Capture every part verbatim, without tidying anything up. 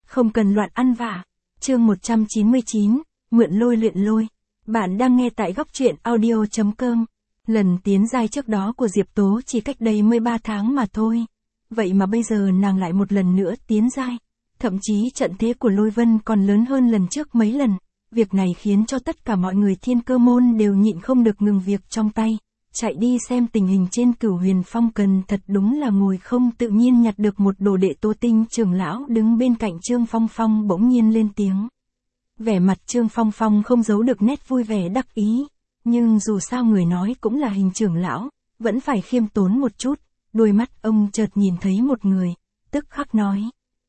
Không cần loạn ăn vạ. Chương một trăm chín mươi chín, mượn lôi luyện lôi. Bạn đang nghe tại góc truyện audio chấm com. Lần tiến giai trước đó của Diệp Tố chỉ cách đây mười ba tháng mà thôi. Vậy mà bây giờ nàng lại một lần nữa tiến giai. Thậm chí trận thế của Lôi Vân còn lớn hơn lần trước mấy lần. Việc này khiến cho tất cả mọi người Thiên Cơ môn đều nhịn không được ngừng việc trong tay. Chạy đi xem tình hình trên Cửu Huyền Phong. Cần thật đúng là ngồi không tự nhiên nhặt được một đồ đệ Tô Tinh trưởng lão đứng bên cạnh Trương Phong Phong bỗng nhiên lên tiếng. Vẻ mặt Trương Phong Phong không giấu được nét vui vẻ đắc ý. Nhưng dù sao người nói cũng là Hình trưởng lão, vẫn phải khiêm tốn một chút. Đôi mắt ông chợt nhìn thấy một người, tức khắc nói.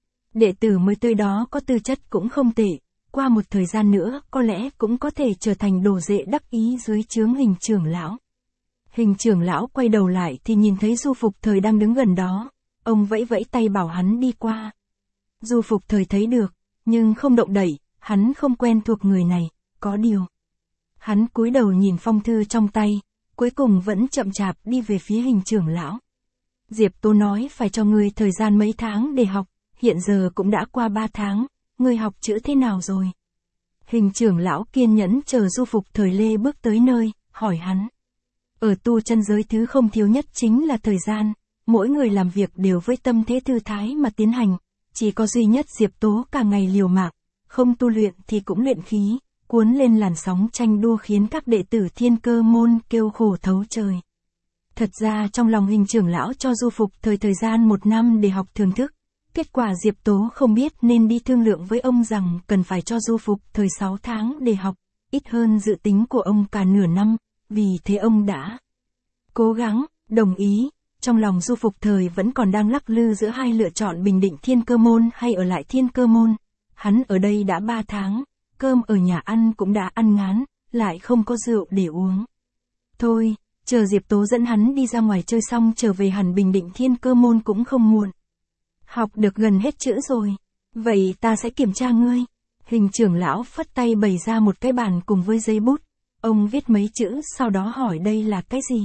Đệ tử mới tới đó có tư chất cũng không tệ, qua một thời gian nữa có lẽ cũng có thể trở thành đồ đệ đắc ý dưới trướng Hình trưởng lão. Hình trưởng lão quay đầu lại thì nhìn thấy Du Phục Thời đang đứng gần đó, ông vẫy vẫy tay bảo hắn đi qua. Du Phục Thời thấy được, nhưng không động đậy, hắn không quen thuộc người này, có điều. Hắn cúi đầu nhìn phong thư trong tay, cuối cùng vẫn chậm chạp đi về phía Hình trưởng lão. Diệp Tố nói phải cho ngươi thời gian mấy tháng để học, hiện giờ cũng đã qua ba tháng, ngươi học chữ thế nào rồi? Hình trưởng lão kiên nhẫn chờ Du Phục Thời lê bước tới nơi, hỏi hắn. Ở tu chân giới thứ không thiếu nhất chính là thời gian, mỗi người làm việc đều với tâm thế thư thái mà tiến hành, chỉ có duy nhất Diệp Tố cả ngày liều mạng, không tu luyện thì cũng luyện khí, cuốn lên làn sóng tranh đua khiến các đệ tử Thiên Cơ môn kêu khổ thấu trời. Thật ra trong lòng Hình trưởng lão cho Du Phục Thời thời gian một năm để học thưởng thức, kết quả Diệp Tố không biết nên đi thương lượng với ông rằng cần phải cho Du Phục Thời sáu tháng để học, ít hơn dự tính của ông cả nửa năm. Vì thế ông đã cố gắng, đồng ý, trong lòng Du Phục Thời vẫn còn đang lắc lư giữa hai lựa chọn bình định Thiên Cơ môn hay ở lại Thiên Cơ môn. Hắn ở đây đã ba tháng, cơm ở nhà ăn cũng đã ăn ngán, lại không có rượu để uống. Thôi, chờ Diệp Tố dẫn hắn đi ra ngoài chơi xong trở về hẳn bình định Thiên Cơ môn cũng không muộn. Học được gần hết chữ rồi, vậy ta sẽ kiểm tra ngươi. Hình trưởng lão phất tay bày ra một cái bàn cùng với giấy bút. Ông viết mấy chữ sau đó hỏi đây là cái gì.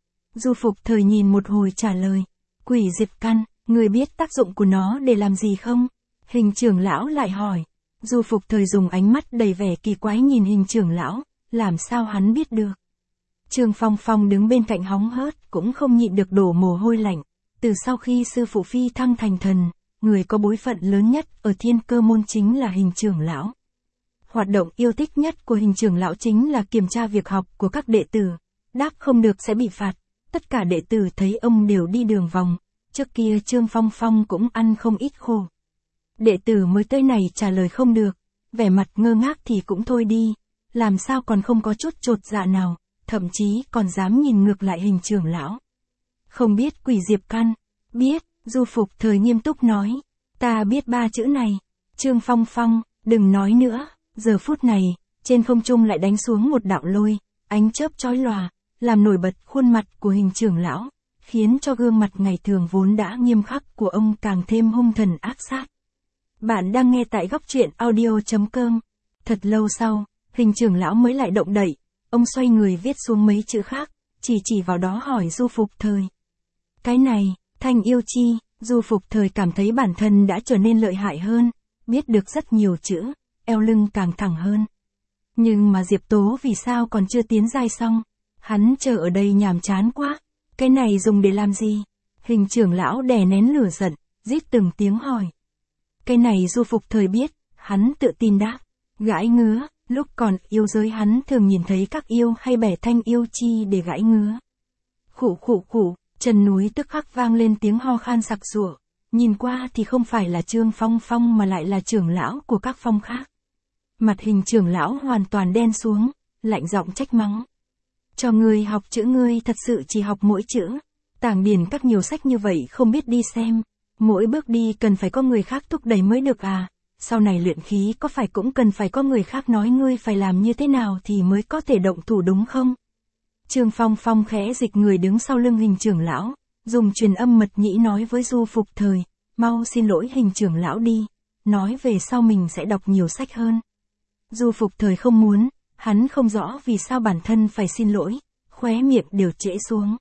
Du Phục Thời nhìn một hồi trả lời. Quỷ diệt căn, người biết tác dụng của nó để làm gì không? Hình trưởng lão lại hỏi. Du Phục Thời dùng ánh mắt đầy vẻ kỳ quái nhìn Hình trưởng lão, làm sao hắn biết được. Trương Phong Phong đứng bên cạnh hóng hớt cũng không nhịn được đổ mồ hôi lạnh. Từ sau khi sư phụ phi thăng thành thần, người có bối phận lớn nhất ở Thiên Cơ môn chính là Hình trưởng lão. Hoạt động yêu thích nhất của Hình trưởng lão chính là kiểm tra việc học của các đệ tử, đáp không được sẽ bị phạt. Tất cả đệ tử thấy ông đều đi đường vòng, trước kia Trương Phong Phong cũng ăn không ít khổ. Đệ tử mới tới này trả lời không được, vẻ mặt ngơ ngác thì cũng thôi đi, làm sao còn không có chút chột dạ nào, thậm chí còn dám nhìn ngược lại Hình trưởng lão. Không biết quỷ diệp căn, biết, Du Phục Thời nghiêm túc nói, ta biết ba chữ này. Trương Phong Phong, đừng nói nữa. Giờ phút này, trên không trung lại đánh xuống một đạo lôi, ánh chớp chói lòa, làm nổi bật khuôn mặt của Hình trưởng lão, khiến cho gương mặt ngày thường vốn đã nghiêm khắc của ông càng thêm hung thần ác sát. Bạn đang nghe tại góc truyện audio chấm com. Thật lâu sau, Hình trưởng lão mới lại động đậy, ông xoay người viết xuống mấy chữ khác, chỉ chỉ vào đó hỏi Du Phục Thời. Cái này, Thanh Yêu Chi. Du Phục Thời cảm thấy bản thân đã trở nên lợi hại hơn, biết được rất nhiều chữ. Eo lưng càng thẳng hơn. Nhưng mà Diệp Tố vì sao còn chưa tiến giai xong? Hắn chờ ở đây nhàm chán quá. Cái này dùng để làm gì? Hình trưởng lão đè nén lửa giận, rít từng tiếng hỏi. Cái này Du Phục Thời biết, hắn tự tin đáp. Gãi ngứa, lúc còn yêu giới hắn thường nhìn thấy các yêu hay bẻ thanh yêu chi để gãi ngứa. Khụ khụ khụ, chân núi tức khắc vang lên tiếng ho khan sặc sụa. Nhìn qua thì không phải là Trương Phong Phong mà lại là trưởng lão của các phong khác. Mặt Hình trưởng lão hoàn toàn đen xuống, lạnh giọng trách mắng. Cho ngươi học chữ ngươi thật sự chỉ học mỗi chữ. Tàng điển các nhiều sách như vậy không biết đi xem. Mỗi bước đi cần phải có người khác thúc đẩy mới được à. Sau này luyện khí có phải cũng cần phải có người khác nói ngươi phải làm như thế nào thì mới có thể động thủ đúng không? Trương Phong Phong khẽ dịch người đứng sau lưng Hình trưởng lão, dùng truyền âm mật nhĩ nói với Du Phục Thời. Mau xin lỗi Hình trưởng lão đi, nói về sau mình sẽ đọc nhiều sách hơn. Du Phục Thời không muốn, hắn không rõ vì sao bản thân phải xin lỗi, khóe miệng đều trễ xuống.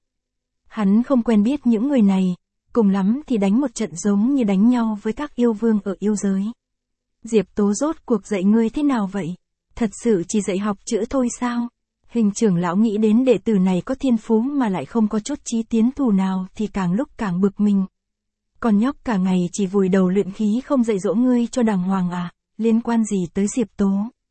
Hắn không quen biết những người này, cùng lắm thì đánh một trận giống như đánh nhau với các yêu vương ở yêu giới. Diệp Tố rốt cuộc dạy ngươi thế nào vậy? Thật sự chỉ dạy học chữ thôi sao? Hình trưởng lão nghĩ đến đệ tử này có thiên phú mà lại không có chút chí tiến thủ nào thì càng lúc càng bực mình. Con nhóc cả ngày chỉ vùi đầu luyện khí không dạy dỗ ngươi cho đàng hoàng à, liên quan gì tới Diệp Tố?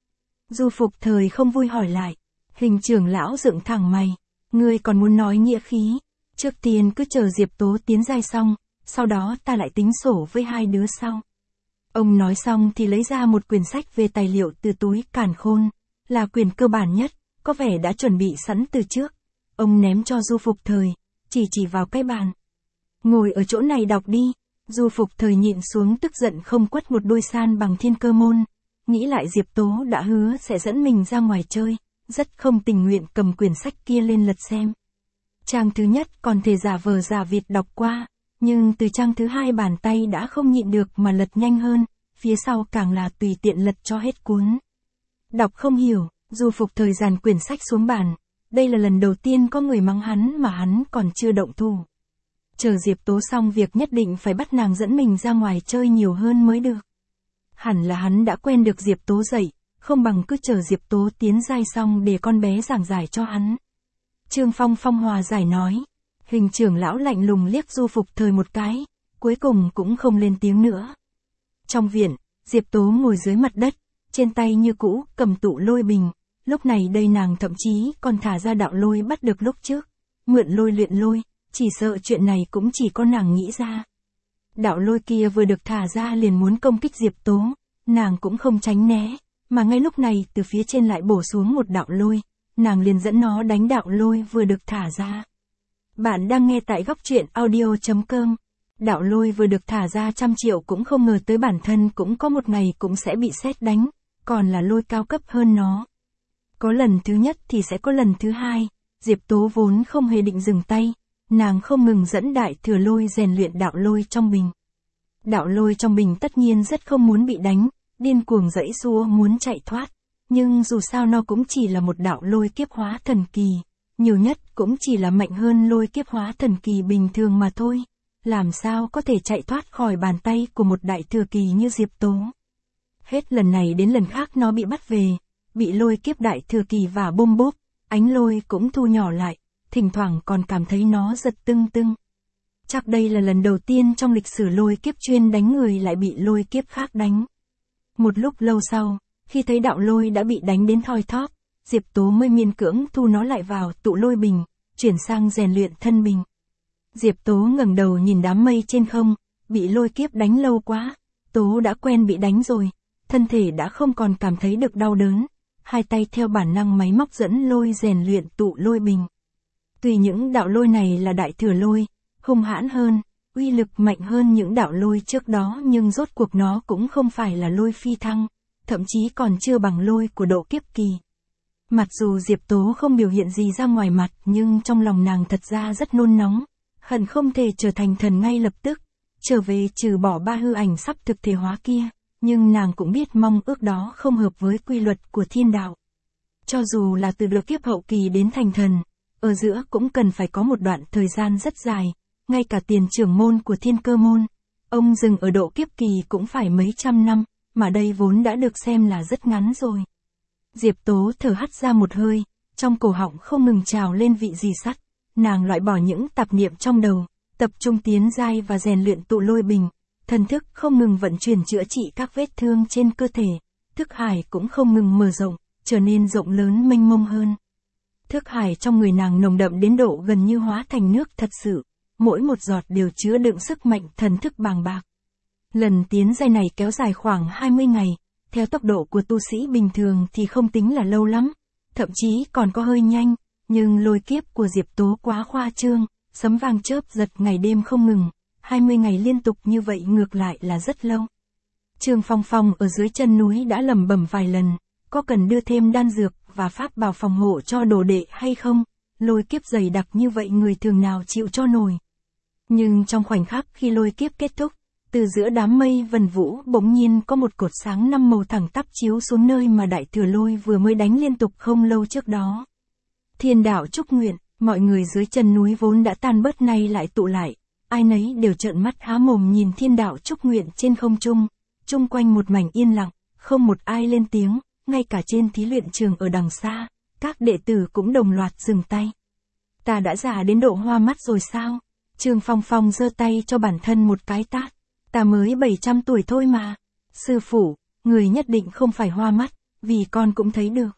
Du Phục Thời không vui hỏi lại. Hình trưởng lão dựng thẳng mày. Ngươi còn muốn nói nghĩa khí? Trước tiên cứ chờ Diệp Tố tiến giai xong, sau đó ta lại tính sổ với hai đứa sau. Ông nói xong thì lấy ra một quyển sách về tài liệu từ túi càn khôn, là quyển cơ bản nhất, có vẻ đã chuẩn bị sẵn từ trước. Ông ném cho Du Phục Thời, chỉ chỉ vào cái bàn. Ngồi ở chỗ này đọc đi. Du Phục Thời nhịn xuống tức giận không quất một đôi san bằng thiên cơ môn. Nghĩ lại Diệp Tố đã hứa sẽ dẫn mình ra ngoài chơi, rất không tình nguyện cầm quyển sách kia lên lật xem. Trang thứ nhất còn thể giả vờ giả vịt đọc qua, nhưng từ trang thứ hai bàn tay đã không nhịn được mà lật nhanh hơn, phía sau càng là tùy tiện lật cho hết cuốn. Đọc không hiểu, Du Phục Thời dàn quyển sách xuống bàn, đây là lần đầu tiên có người mắng hắn mà hắn còn chưa động thủ. Chờ Diệp Tố xong việc nhất định phải bắt nàng dẫn mình ra ngoài chơi nhiều hơn mới được. Hẳn là hắn đã quen được Diệp Tố dạy, không bằng cứ chờ Diệp Tố tiến giai xong để con bé giảng giải cho hắn. Trương Phong Phong hòa giải nói. Hình trưởng lão lạnh lùng liếc Du Phục Thời một cái, cuối cùng cũng không lên tiếng nữa. Trong viện, Diệp Tố ngồi dưới mặt đất, trên tay như cũ cầm tụ lôi bình, lúc này đây nàng thậm chí còn thả ra đạo lôi bắt được lúc trước, mượn lôi luyện lôi, chỉ sợ chuyện này cũng chỉ có nàng nghĩ ra. Đạo lôi kia vừa được thả ra liền muốn công kích Diệp Tố, nàng cũng không tránh né, mà ngay lúc này từ phía trên lại bổ xuống một đạo lôi, nàng liền dẫn nó đánh đạo lôi vừa được thả ra. Bạn đang nghe tại góc truyện audio chấm com. Đạo lôi vừa được thả ra trăm triệu cũng không ngờ tới bản thân cũng có một ngày cũng sẽ bị sét đánh, còn là lôi cao cấp hơn nó. Có lần thứ nhất thì sẽ có lần thứ hai, Diệp Tố vốn không hề định dừng tay, nàng không ngừng dẫn đại thừa lôi rèn luyện đạo lôi trong bình. Đạo lôi trong bình tất nhiên rất không muốn bị đánh, điên cuồng giãy giụa muốn chạy thoát, nhưng dù sao nó cũng chỉ là một đạo lôi kiếp hóa thần kỳ, nhiều nhất cũng chỉ là mạnh hơn lôi kiếp hóa thần kỳ bình thường mà thôi, làm sao có thể chạy thoát khỏi bàn tay của một đại thừa kỳ như Diệp Tố. Hết lần này đến lần khác nó bị bắt về, bị lôi kiếp đại thừa kỳ và bôm bốp, ánh lôi cũng thu nhỏ lại, thỉnh thoảng còn cảm thấy nó giật tưng tưng. Chắc đây là lần đầu tiên trong lịch sử lôi kiếp chuyên đánh người lại bị lôi kiếp khác đánh. Một lúc lâu sau, khi thấy đạo lôi đã bị đánh đến thoi thóp, Diệp Tố mới miễn cưỡng thu nó lại vào tụ lôi bình, chuyển sang rèn luyện thân bình. Diệp Tố ngẩng đầu nhìn đám mây trên không, bị lôi kiếp đánh lâu quá, Tố đã quen bị đánh rồi, thân thể đã không còn cảm thấy được đau đớn, hai tay theo bản năng máy móc dẫn lôi rèn luyện tụ lôi bình. Tuy những đạo lôi này là đại thừa lôi, hung hãn hơn, uy lực mạnh hơn những đạo lôi trước đó nhưng rốt cuộc nó cũng không phải là lôi phi thăng, thậm chí còn chưa bằng lôi của độ kiếp kỳ. Mặc dù Diệp Tố không biểu hiện gì ra ngoài mặt nhưng trong lòng nàng thật ra rất nôn nóng, hận không thể trở thành thần ngay lập tức, trở về trừ bỏ ba hư ảnh sắp thực thể hóa kia, nhưng nàng cũng biết mong ước đó không hợp với quy luật của thiên đạo. Cho dù là từ độ kiếp hậu kỳ đến thành thần, ở giữa cũng cần phải có một đoạn thời gian rất dài, ngay cả tiền trưởng môn của thiên cơ môn, ông dừng ở độ kiếp kỳ cũng phải mấy trăm năm, mà đây vốn đã được xem là rất ngắn rồi. Diệp Tố thở hắt ra một hơi, trong cổ họng không ngừng trào lên vị rì sắt, nàng loại bỏ những tạp niệm trong đầu, tập trung tiến giai và rèn luyện tụ lôi bình, thần thức không ngừng vận chuyển chữa trị các vết thương trên cơ thể, thức hải cũng không ngừng mở rộng, trở nên rộng lớn mênh mông hơn. Thức hải trong người nàng nồng đậm đến độ gần như hóa thành nước thật sự, mỗi một giọt đều chứa đựng sức mạnh thần thức bàng bạc. Lần tiến giai này kéo dài khoảng hai mươi ngày, theo tốc độ của tu sĩ bình thường thì không tính là lâu lắm, thậm chí còn có hơi nhanh, nhưng lôi kiếp của Diệp Tố quá khoa trương, sấm vang chớp giật ngày đêm không ngừng, hai mươi ngày liên tục như vậy ngược lại là rất lâu. Trương Phong Phong ở dưới chân núi đã lẩm bẩm vài lần, có cần đưa thêm đan dược và pháp bảo phòng hộ cho đồ đệ hay không, lôi kiếp dày đặc như vậy người thường nào chịu cho nổi. Nhưng trong khoảnh khắc khi lôi kiếp kết thúc, từ giữa đám mây vần vũ bỗng nhiên có một cột sáng năm màu thẳng tắp chiếu xuống nơi mà đại thừa lôi vừa mới đánh liên tục không lâu trước đó. Thiên đạo chúc nguyện, mọi người dưới chân núi vốn đã tan bớt nay lại tụ lại, ai nấy đều trợn mắt há mồm nhìn thiên đạo chúc nguyện trên không trung, chung quanh một mảnh yên lặng, không một ai lên tiếng, ngay cả trên thí luyện trường ở đằng xa, các đệ tử cũng đồng loạt dừng tay. Ta đã già đến độ hoa mắt rồi sao? Trương Phong Phong giơ tay cho bản thân một cái tát. Ta mới bảy trăm tuổi thôi mà. Sư phụ, người nhất định không phải hoa mắt, vì con cũng thấy được.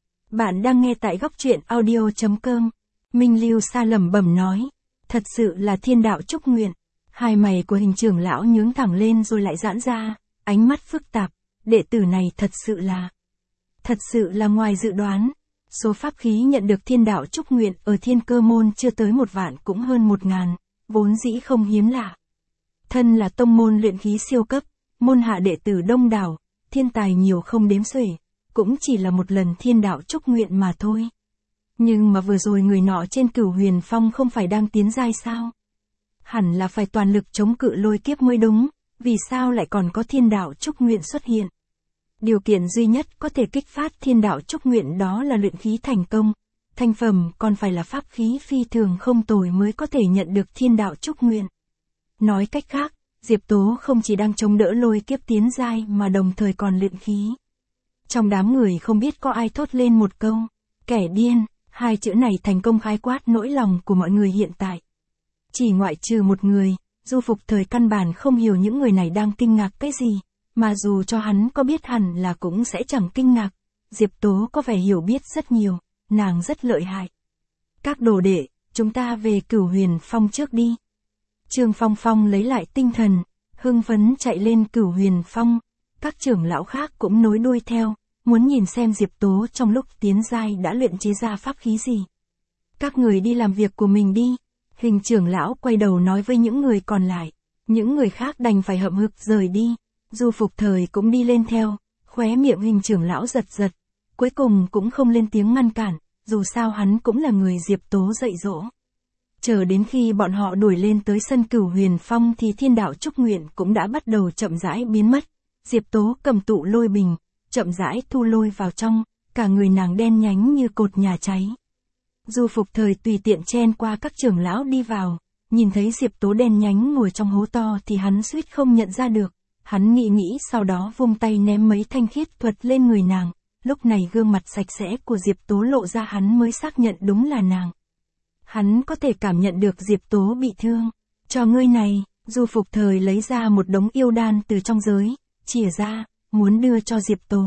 Bạn đang nghe tại góc truyện audio chấm com. Minh Lưu Sa lẩm bẩm nói. Thật sự là thiên đạo chúc nguyện. Hai mày của hình trưởng lão nhướng thẳng lên rồi lại giãn ra, ánh mắt phức tạp. Đệ tử này thật sự là... Thật sự là ngoài dự đoán. Số pháp khí nhận được thiên đạo chúc nguyện ở thiên cơ môn chưa tới một vạn cũng hơn một ngàn, vốn dĩ không hiếm lạ. Thân là tông môn luyện khí siêu cấp, môn hạ đệ tử đông đảo, thiên tài nhiều không đếm xuể, cũng chỉ là một lần thiên đạo chúc nguyện mà thôi. Nhưng mà vừa rồi người nọ trên Cửu Huyền Phong không phải đang tiến giai sao? Hẳn là phải toàn lực chống cự lôi kiếp mới đúng, vì sao lại còn có thiên đạo chúc nguyện xuất hiện? Điều kiện duy nhất có thể kích phát thiên đạo chúc nguyện đó là luyện khí thành công, thành phẩm còn phải là pháp khí phi thường không tồi mới có thể nhận được thiên đạo chúc nguyện. Nói cách khác, Diệp Tố không chỉ đang chống đỡ lôi kiếp tiến giai mà đồng thời còn luyện khí. Trong đám người không biết có ai thốt lên một câu, kẻ điên, hai chữ này thành công khái quát nỗi lòng của mọi người hiện tại. Chỉ ngoại trừ một người, Du Phục Thời căn bản không hiểu những người này đang kinh ngạc cái gì. Mà dù cho hắn có biết hẳn là cũng sẽ chẳng kinh ngạc. Diệp Tố có vẻ hiểu biết rất nhiều, nàng rất lợi hại. Các đồ đệ, chúng ta về Cửu Huyền Phong trước đi. Trương Phong Phong lấy lại tinh thần, hưng phấn chạy lên Cửu Huyền Phong. Các trưởng lão khác cũng nối đuôi theo, muốn nhìn xem Diệp Tố trong lúc tiến giai đã luyện chế ra pháp khí gì. Các người đi làm việc của mình đi. Hình trưởng lão quay đầu nói với những người còn lại. Những người khác đành phải hậm hực rời đi. Du Phục Thời cũng đi lên theo, khóe miệng hình trưởng lão giật giật, cuối cùng cũng không lên tiếng ngăn cản, dù sao hắn cũng là người Diệp Tố dạy dỗ. Chờ đến khi bọn họ đuổi lên tới sân Cửu Huyền Phong thì thiên đạo chúc nguyện cũng đã bắt đầu chậm rãi biến mất. Diệp Tố cầm tụ lôi bình, chậm rãi thu lôi vào trong, cả người nàng đen nhánh như cột nhà cháy. Du Phục Thời tùy tiện chen qua các trưởng lão đi vào, nhìn thấy Diệp Tố đen nhánh ngồi trong hố to thì hắn suýt không nhận ra được. Hắn nghĩ nghĩ sau đó vung tay ném mấy thanh khiết thuật lên người nàng, lúc này gương mặt sạch sẽ của Diệp Tố lộ ra hắn mới xác nhận đúng là nàng. Hắn có thể cảm nhận được Diệp Tố bị thương. Cho ngươi này, Du Phục Thời lấy ra một đống yêu đan từ trong giới, chìa ra, muốn đưa cho Diệp Tố.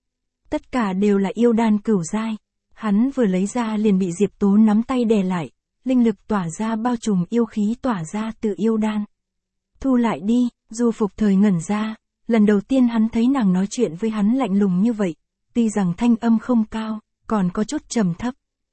Tất cả đều là yêu đan cửu giai, hắn vừa lấy ra liền bị Diệp Tố nắm tay đè lại, linh lực tỏa ra bao trùm yêu khí tỏa ra từ yêu đan. Thu lại đi. Du Phục Thời ngẩn ra, lần đầu tiên hắn thấy nàng nói chuyện với hắn lạnh lùng như vậy, tuy rằng thanh âm không cao, còn có chút trầm thấp.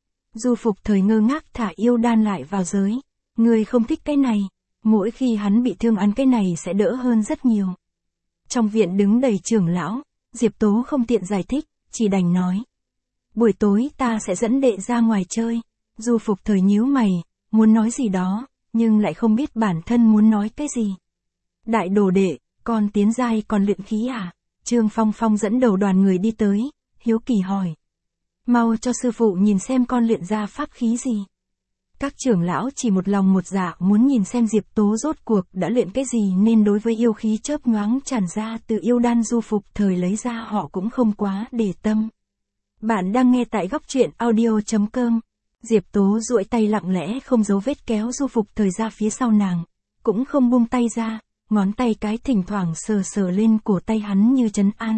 Du Phục Thời ngơ ngác thả yêu đan lại vào giới. Người không thích cái này, mỗi khi hắn bị thương ăn cái này sẽ đỡ hơn rất nhiều. Trong viện đứng đầy trưởng lão, Diệp Tố không tiện giải thích, chỉ đành nói. Buổi tối ta sẽ dẫn đệ ra ngoài chơi. Du Phục Thời nhíu mày, muốn nói gì đó, nhưng lại không biết bản thân muốn nói cái gì. Đại đồ đệ, con tiến giai còn luyện khí à? Trương Phong Phong dẫn đầu đoàn người đi tới, hiếu kỳ hỏi. Mau cho sư phụ nhìn xem con luyện ra pháp khí gì. Các trưởng lão chỉ một lòng một dạ muốn nhìn xem Diệp Tố rốt cuộc đã luyện cái gì nên đối với yêu khí chớp nhoáng tràn ra từ yêu đan Du Phục Thời lấy ra họ cũng không quá để tâm. Bạn đang nghe tại góc truyện audio chấm com. Diệp Tố duỗi tay lặng lẽ không giấu vết kéo Du Phục Thời ra phía sau nàng, cũng không buông tay ra. Ngón tay cái thỉnh thoảng sờ sờ lên cổ tay hắn như trấn an.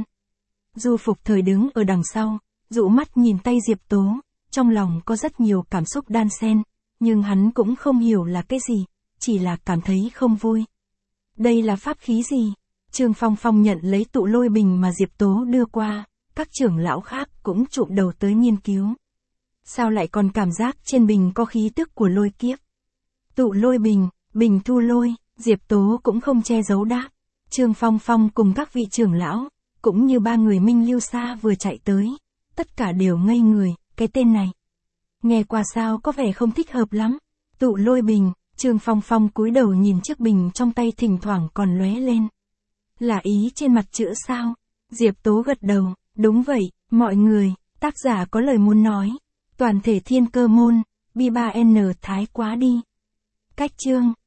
Du Phục Thời đứng ở đằng sau, dụ mắt nhìn tay Diệp Tố, trong lòng có rất nhiều cảm xúc đan xen, nhưng hắn cũng không hiểu là cái gì, chỉ là cảm thấy không vui. Đây là pháp khí gì? Trương Phong Phong nhận lấy tụ lôi bình mà Diệp Tố đưa qua, các trưởng lão khác cũng chụm đầu tới nghiên cứu. Sao lại còn cảm giác trên bình có khí tức của lôi kiếp? Tụ lôi bình, bình thu lôi. Diệp Tố cũng không che giấu đáp. Trương Phong Phong cùng các vị trưởng lão, cũng như ba người Minh Lưu Sa vừa chạy tới, tất cả đều ngây người, cái tên này. Nghe qua sao có vẻ không thích hợp lắm. Tụ lôi bình, Trương Phong Phong cúi đầu nhìn chiếc bình trong tay thỉnh thoảng còn lóe lên. Là ý trên mặt chữ sao? Diệp Tố gật đầu, đúng vậy, mọi người, tác giả có lời muốn nói. Toàn thể thiên cơ môn, B ba N thái quá đi. Cách chương.